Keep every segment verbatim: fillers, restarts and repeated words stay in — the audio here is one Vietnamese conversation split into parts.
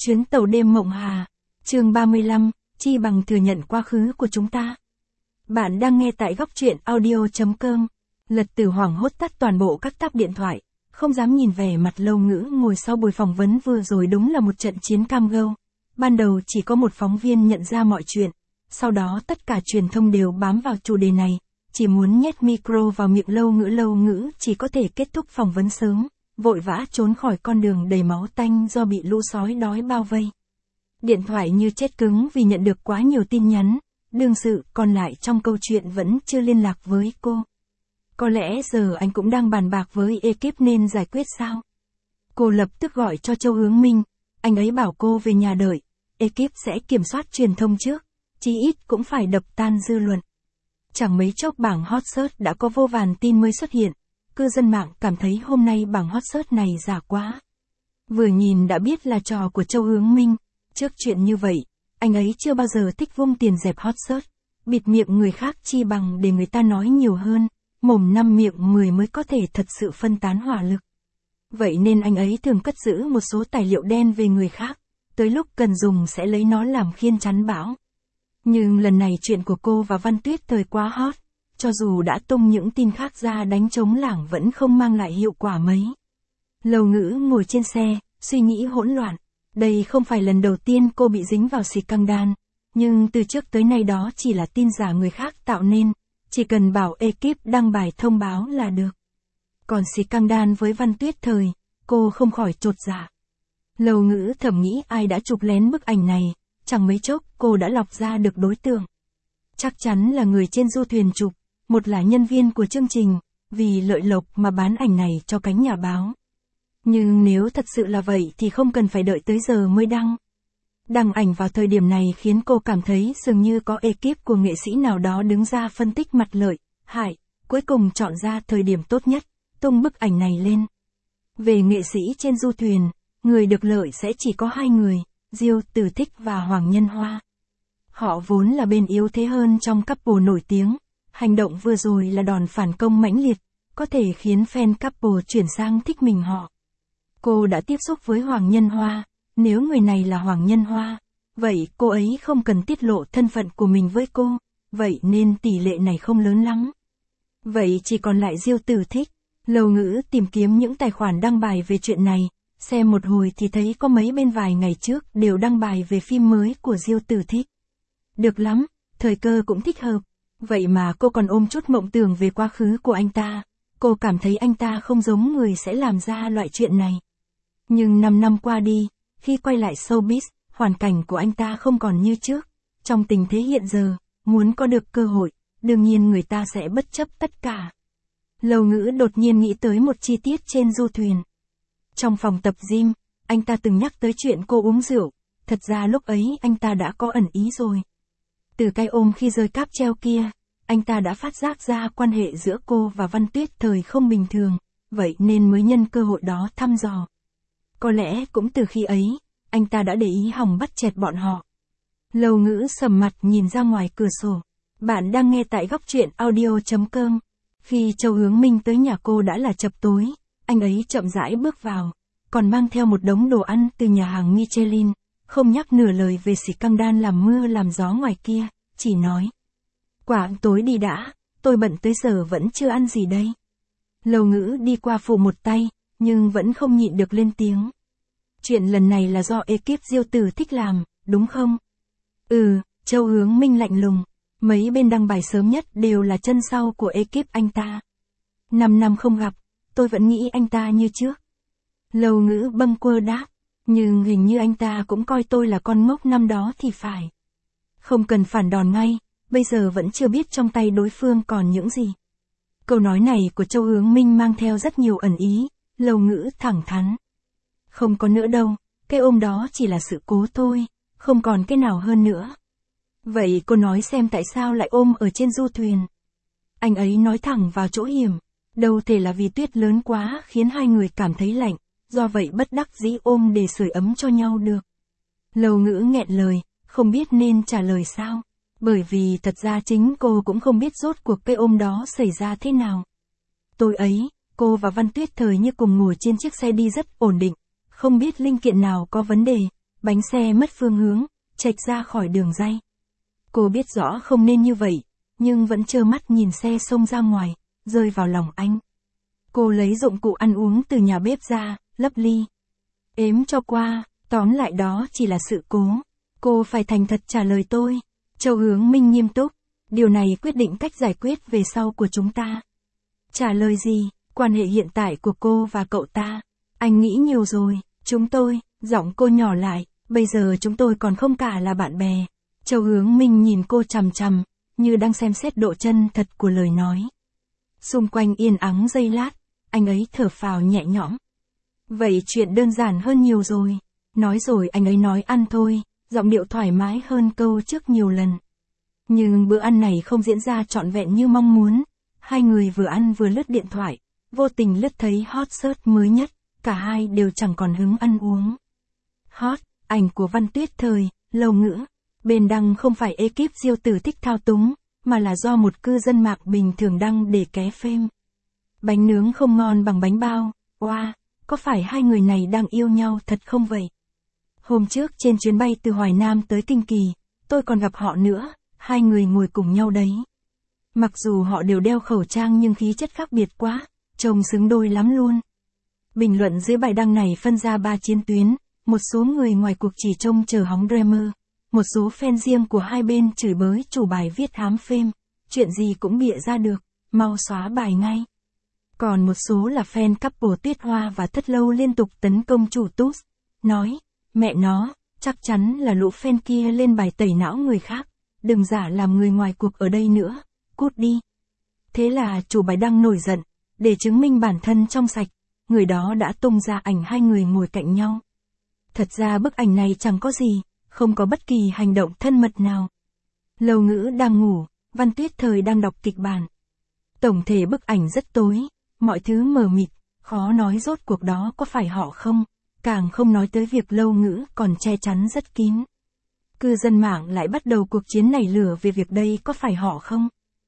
Chuyến tàu đêm mộng hà. Chương ba mươi lăm, chi bằng thừa nhận quá khứ của chúng ta. Bạn đang nghe tại góc truyện audio chấm com. Lật Tử hoảng hốt tắt toàn bộ các tab điện thoại, không dám nhìn vẻ mặt Lâu Ngữ ngồi sau buổi phỏng vấn vừa rồi. Đúng là một trận chiến cam go. Ban đầu chỉ có một phóng viên nhận ra mọi chuyện, sau đó tất cả truyền thông đều bám vào chủ đề này, chỉ muốn nhét micro vào miệng Lâu Ngữ. Lâu Ngữ chỉ có thể kết thúc phỏng vấn sớm, vội vã trốn khỏi con đường đầy máu tanh do bị lũ sói đói bao vây. Điện thoại như chết cứng vì nhận được quá nhiều tin nhắn, đương sự còn lại trong câu chuyện vẫn chưa liên lạc với cô. Có lẽ giờ anh cũng đang bàn bạc với ekip nên giải quyết sao? Cô lập tức gọi cho Châu Hướng Minh, anh ấy bảo cô về nhà đợi, ekip sẽ kiểm soát truyền thông trước, chí ít cũng phải đập tan dư luận. Chẳng mấy chốc bảng hot search đã có vô vàn tin mới xuất hiện, cư dân mạng cảm thấy hôm nay bảng hot search này giả quá. Vừa nhìn đã biết là trò của Châu Hướng Minh, trước chuyện như vậy, anh ấy chưa bao giờ thích vung tiền dẹp hot search, bịt miệng người khác chi bằng để người ta nói nhiều hơn, mồm năm miệng mười mới có thể thật sự phân tán hỏa lực. Vậy nên anh ấy thường cất giữ một số tài liệu đen về người khác, tới lúc cần dùng sẽ lấy nó làm khiên chắn bão. Nhưng lần này chuyện của cô và Văn Tuyết thời quá hot, cho dù đã tung những tin khác ra đánh trống lảng vẫn không mang lại hiệu quả mấy. Lâu Ngữ ngồi trên xe, suy nghĩ hỗn loạn. Đây không phải lần đầu tiên cô bị dính vào scandal, nhưng từ trước tới nay đó chỉ là tin giả người khác tạo nên, chỉ cần bảo ekip đăng bài thông báo là được. Còn scandal với Văn Tuyết thời, cô không khỏi chột dạ. Lâu Ngữ thầm nghĩ ai đã chụp lén bức ảnh này, chẳng mấy chốc cô đã lọc ra được đối tượng. Chắc chắn là người trên du thuyền chụp, một là nhân viên của chương trình, vì lợi lộc mà bán ảnh này cho cánh nhà báo. Nhưng nếu thật sự là vậy thì không cần phải đợi tới giờ mới đăng. Đăng ảnh vào thời điểm này khiến cô cảm thấy dường như có ekip của nghệ sĩ nào đó đứng ra phân tích mặt lợi, hại, cuối cùng chọn ra thời điểm tốt nhất, tung bức ảnh này lên. Về nghệ sĩ trên du thuyền, người được lợi sẽ chỉ có hai người, Diêu Tử Thích và Hoàng Nhân Hoa. Họ vốn là bên yếu thế hơn trong couple nổi tiếng, hành động vừa rồi là đòn phản công mãnh liệt, có thể khiến fan couple chuyển sang thích mình họ. Cô đã tiếp xúc với Hoàng Nhân Hoa, nếu người này là Hoàng Nhân Hoa, vậy cô ấy không cần tiết lộ thân phận của mình với cô, vậy nên tỷ lệ này không lớn lắm. Vậy chỉ còn lại Diêu Tử Thích. Lâu Ngữ tìm kiếm những tài khoản đăng bài về chuyện này, xem một hồi thì thấy có mấy bên vài ngày trước đều đăng bài về phim mới của Diêu Tử Thích. Được lắm, thời cơ cũng thích hợp, vậy mà cô còn ôm chút mộng tưởng về quá khứ của anh ta, cô cảm thấy anh ta không giống người sẽ làm ra loại chuyện này. Nhưng năm năm qua đi, khi quay lại showbiz, hoàn cảnh của anh ta không còn như trước. Trong tình thế hiện giờ, muốn có được cơ hội, đương nhiên người ta sẽ bất chấp tất cả. Lâu Ngữ đột nhiên nghĩ tới một chi tiết trên du thuyền. Trong phòng tập gym, anh ta từng nhắc tới chuyện cô uống rượu, thật ra lúc ấy anh ta đã có ẩn ý rồi. Từ cái ôm khi rơi cáp treo kia, anh ta đã phát giác ra quan hệ giữa cô và Văn Tuyết thời không bình thường, vậy nên mới nhân cơ hội đó thăm dò. Có lẽ cũng từ khi ấy, anh ta đã để ý hòng bắt chẹt bọn họ. Lâu Ngữ sầm mặt nhìn ra ngoài cửa sổ. Bạn đang nghe tại góc truyện audio chấm com. Khi Châu Hướng Minh tới nhà cô đã là chập tối, anh ấy chậm rãi bước vào, còn mang theo một đống đồ ăn từ nhà hàng Michelin, không nhắc nửa lời về scandal làm mưa làm gió ngoài kia, chỉ nói. Quả tối đi đã, tôi bận tới giờ vẫn chưa ăn gì đây. Lâu Ngữ đi qua phụ một tay, nhưng vẫn không nhịn được lên tiếng. Chuyện lần này là do ekip Diêu Tử Thích làm, đúng không? Ừ, Châu Hướng Minh lạnh lùng. Mấy bên đăng bài sớm nhất đều là chân sau của ekip anh ta. Năm năm không gặp, tôi vẫn nghĩ anh ta như trước. Lâu Ngữ bâng quơ đáp, nhưng hình như anh ta cũng coi tôi là con ngốc năm đó thì phải. Không cần phản đòn ngay, bây giờ vẫn chưa biết trong tay đối phương còn những gì. Câu nói này của Châu Hướng Minh mang theo rất nhiều ẩn ý, Lâu Ngữ thẳng thắn. Không có nữa đâu, cái ôm đó chỉ là sự cố thôi, không còn cái nào hơn nữa. Vậy cô nói xem tại sao lại ôm ở trên du thuyền. Anh ấy nói thẳng vào chỗ hiểm, đâu thể là vì tuyết lớn quá khiến hai người cảm thấy lạnh, do vậy bất đắc dĩ ôm để sưởi ấm cho nhau được. Lâu Ngữ nghẹn lời, không biết nên trả lời sao, bởi vì thật ra chính cô cũng không biết rốt cuộc cái ôm đó xảy ra thế nào. Tối ấy, cô và Văn Tuyết thời như cùng ngồi trên chiếc xe đi rất ổn định, không biết linh kiện nào có vấn đề, bánh xe mất phương hướng, chệch ra khỏi đường ray. Cô biết rõ không nên như vậy, nhưng vẫn trơ mắt nhìn xe xông ra ngoài, rơi vào lòng anh. Cô lấy dụng cụ ăn uống từ nhà bếp ra, lấp ly. Ếm cho qua, tóm lại đó chỉ là sự cố. Cô phải thành thật trả lời tôi. Châu Hướng Minh nghiêm túc. Điều này quyết định cách giải quyết về sau của chúng ta. Trả lời gì? Quan hệ hiện tại của cô và cậu ta. Anh nghĩ nhiều rồi. Chúng tôi, giọng cô nhỏ lại. Bây giờ chúng tôi còn không cả là bạn bè. Châu Hướng Minh nhìn cô chằm chằm, như đang xem xét độ chân thật của lời nói. Xung quanh yên ắng giây lát, anh ấy thở phào nhẹ nhõm. Vậy chuyện đơn giản hơn nhiều rồi. Nói rồi anh ấy nói ăn thôi, giọng điệu thoải mái hơn câu trước nhiều lần. Nhưng bữa ăn này không diễn ra trọn vẹn như mong muốn. Hai người vừa ăn vừa lướt điện thoại, vô tình lướt thấy hot search mới nhất, cả hai đều chẳng còn hứng ăn uống. Hot, ảnh của Văn Tuyết Thời, Lâu Ngữ. Bên đăng không phải ekip diêu tử thích thao túng, mà là do một cư dân mạng bình thường đăng để ké phêm. Bánh nướng không ngon bằng bánh bao, oa, wow, có phải hai người này đang yêu nhau thật không vậy? Hôm trước trên chuyến bay từ Hoài Nam tới Kinh Kỳ, tôi còn gặp họ nữa, hai người ngồi cùng nhau đấy. Mặc dù họ đều đeo khẩu trang nhưng khí chất khác biệt quá, trông xứng đôi lắm luôn. Bình luận dưới bài đăng này phân ra ba chiến tuyến, một số người ngoài cuộc chỉ trông chờ hóng drama, một số fan riêng của hai bên chửi bới chủ bài viết hám phêm, chuyện gì cũng bịa ra được, mau xóa bài ngay. Còn một số là fan couple Tuyết Hoa và Thất Lâu liên tục tấn công chủ tút, nói, mẹ nó, chắc chắn là lũ fan kia lên bài tẩy não người khác, đừng giả làm người ngoài cuộc ở đây nữa, cút đi. Thế là chủ bài đăng nổi giận, để chứng minh bản thân trong sạch, người đó đã tung ra ảnh hai người ngồi cạnh nhau. Thật ra bức ảnh này chẳng có gì, không có bất kỳ hành động thân mật nào. Lâu Ngữ đang ngủ, Văn Tuyết Thời đang đọc kịch bản. Tổng thể bức ảnh rất tối, mọi thứ mờ mịt, khó nói rốt cuộc đó có phải họ không, càng không nói tới việc Lâu Ngữ còn che chắn rất kín. Cư dân mạng lại bắt đầu cuộc chiến nảy lửa về việc đây có phải họ không.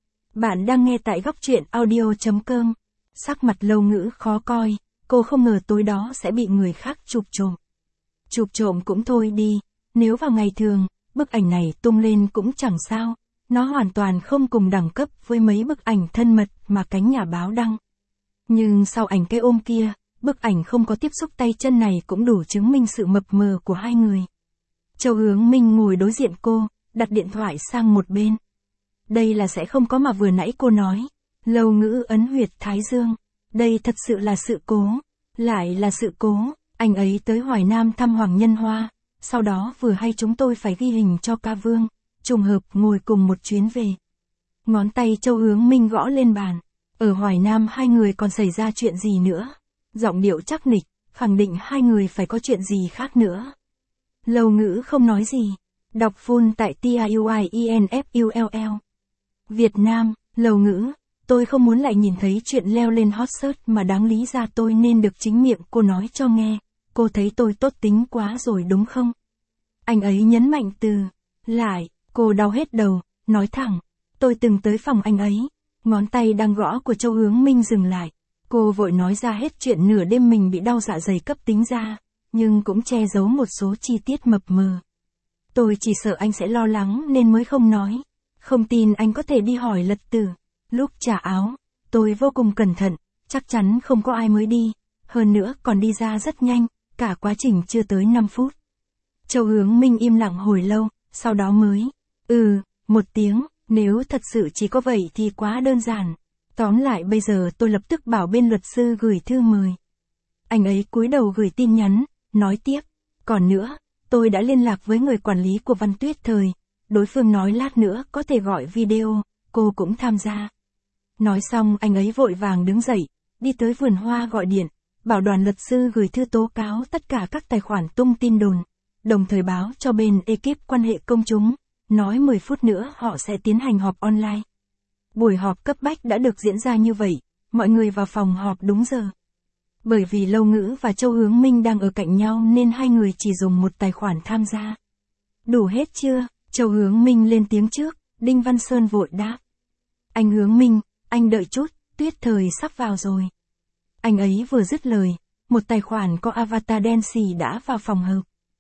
Bạn đang nghe tại góc truyện audio chấm com. Sắc mặt Lâu Ngữ khó coi, cô không ngờ tối đó sẽ bị người khác chụp trộm. Chụp trộm cũng thôi đi, nếu vào ngày thường, bức ảnh này tung lên cũng chẳng sao, nó hoàn toàn không cùng đẳng cấp với mấy bức ảnh thân mật mà cánh nhà báo đăng. Nhưng sau ảnh cái ôm kia, bức ảnh không có tiếp xúc tay chân này cũng đủ chứng minh sự mập mờ của hai người. Châu Hướng Minh ngồi đối diện cô, đặt điện thoại sang một bên. Đây là sẽ không có mà vừa nãy cô nói. Lâu Ngữ ấn huyệt thái dương. Đây thật sự là sự cố. Lại là sự cố. Anh ấy tới Hoài Nam thăm Hoàng Nhân Hoa. Sau đó vừa hay chúng tôi phải ghi hình cho ca vương. Trùng hợp ngồi cùng một chuyến về. Ngón tay Châu Hướng Minh gõ lên bàn. Ở Hoài Nam hai người còn xảy ra chuyện gì nữa? Giọng điệu chắc nịch, khẳng định hai người phải có chuyện gì khác nữa. Lâu Ngữ không nói gì. Đọc full tại T I U I E N F U L L. Việt Nam, Lâu Ngữ, tôi không muốn lại nhìn thấy chuyện leo lên hot search mà đáng lý ra tôi nên được chính miệng cô nói cho nghe. Cô thấy tôi tốt tính quá rồi đúng không? Anh ấy nhấn mạnh từ, lại, cô đau hết đầu, nói thẳng. Tôi từng tới phòng anh ấy. Ngón tay đang gõ của Châu Hướng Minh dừng lại. Cô vội nói ra hết chuyện nửa đêm mình bị đau dạ dày cấp tính ra, nhưng cũng che giấu một số chi tiết mập mờ. Tôi chỉ sợ anh sẽ lo lắng nên mới không nói. Không tin anh có thể đi hỏi Lật Tử. Lúc trả áo, tôi vô cùng cẩn thận, chắc chắn không có ai mới đi. Hơn nữa còn đi ra rất nhanh, cả quá trình chưa tới năm phút. Châu Hướng Minh im lặng hồi lâu, sau đó mới, ừ, một tiếng, nếu thật sự chỉ có vậy thì quá đơn giản. Tóm lại bây giờ tôi lập tức bảo bên luật sư gửi thư mời. Anh ấy cúi đầu gửi tin nhắn, nói tiếp, còn nữa, tôi đã liên lạc với người quản lý của Văn Tuyết Thời, đối phương nói lát nữa có thể gọi video, cô cũng tham gia. Nói xong anh ấy vội vàng đứng dậy, đi tới vườn hoa gọi điện, bảo đoàn luật sư gửi thư tố cáo tất cả các tài khoản tung tin đồn, đồng thời báo cho bên ekip quan hệ công chúng, nói mười phút nữa họ sẽ tiến hành họp online. Buổi họp cấp bách đã được diễn ra như vậy, mọi người vào phòng họp đúng giờ. Bởi vì Lâu Ngữ và Châu Hướng Minh đang ở cạnh nhau nên hai người chỉ dùng một tài khoản tham gia. Đủ hết chưa? Châu Hướng Minh lên tiếng trước, Đinh Văn Sơn vội đáp. Anh Hướng Minh, anh đợi chút, Tuyết Thời sắp vào rồi. Anh ấy vừa dứt lời, một tài khoản có avatar đen xì đã vào phòng họp.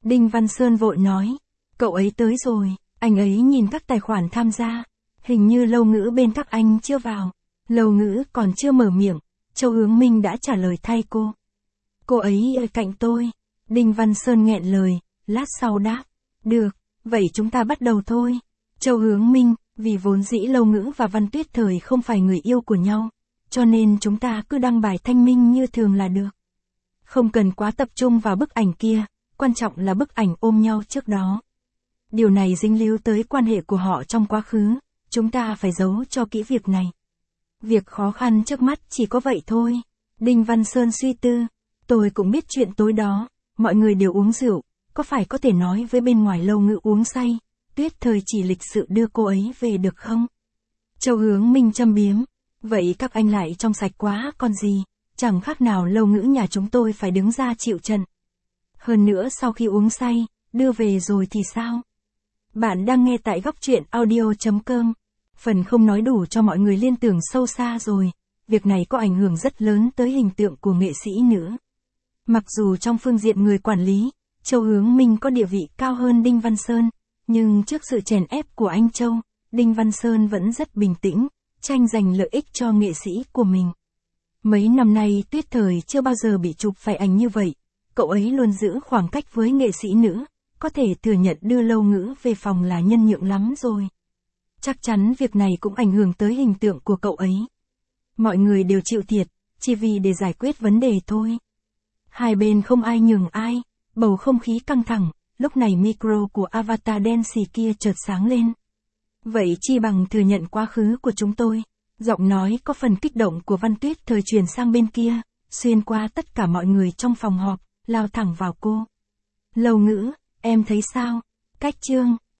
Đinh Văn Sơn vội nói. Cậu ấy tới rồi, anh ấy nhìn các tài khoản tham gia. Hình như Lâu Ngữ bên các anh chưa vào. Lâu Ngữ còn chưa mở miệng, Châu Hướng Minh đã trả lời thay cô. Cô ấy ở cạnh tôi. Đinh Văn Sơn nghẹn lời, lát sau đáp. Được, vậy chúng ta bắt đầu thôi. Châu Hướng Minh, vì vốn dĩ Lâu Ngữ và Văn Tuyết Thời không phải người yêu của nhau, cho nên chúng ta cứ đăng bài thanh minh như thường là được. Không cần quá tập trung vào bức ảnh kia, quan trọng là bức ảnh ôm nhau trước đó. Điều này dính líu tới quan hệ của họ trong quá khứ, chúng ta phải giấu cho kỹ việc này. Việc khó khăn trước mắt chỉ có vậy thôi. Đinh Văn Sơn suy tư, tôi cũng biết chuyện tối đó, mọi người đều uống rượu, có phải có thể nói với bên ngoài Lâu Ngữ uống say, Tuyết Thời chỉ lịch sự đưa cô ấy về được không? Châu Hướng Minh châm biếm, vậy các anh lại trong sạch quá còn gì, chẳng khác nào Lâu Ngữ nhà chúng tôi phải đứng ra chịu trận. Hơn nữa sau khi uống say, đưa về rồi thì sao? Bạn đang nghe tại góc truyện audio chấm com. Phần không nói đủ cho mọi người liên tưởng sâu xa rồi, việc này có ảnh hưởng rất lớn tới hình tượng của nghệ sĩ nữa. Mặc dù trong phương diện người quản lý, Châu Hướng Minh có địa vị cao hơn Đinh Văn Sơn, nhưng trước sự chèn ép của anh Châu, Đinh Văn Sơn vẫn rất bình tĩnh, tranh giành lợi ích cho nghệ sĩ của mình. Mấy năm nay Tuyết Thời chưa bao giờ bị chụp phải ảnh như vậy, cậu ấy luôn giữ khoảng cách với nghệ sĩ nữ, có thể thừa nhận đưa Lâu Ngữ về phòng là nhân nhượng lắm rồi. Chắc chắn việc này cũng ảnh hưởng tới hình tượng của cậu ấy. Mọi người đều chịu thiệt, chỉ vì để giải quyết vấn đề thôi. Hai bên không ai nhường ai, bầu không khí căng thẳng, lúc này micro của avatar đen xì kia chợt sáng lên. Vậy chi bằng thừa nhận quá khứ của chúng tôi. Giọng nói có phần kích động của Văn Tuyết Thời truyền sang bên kia, xuyên qua tất cả mọi người trong phòng họp, lao thẳng vào cô. Lâu Ngữ, em thấy sao? Cách chương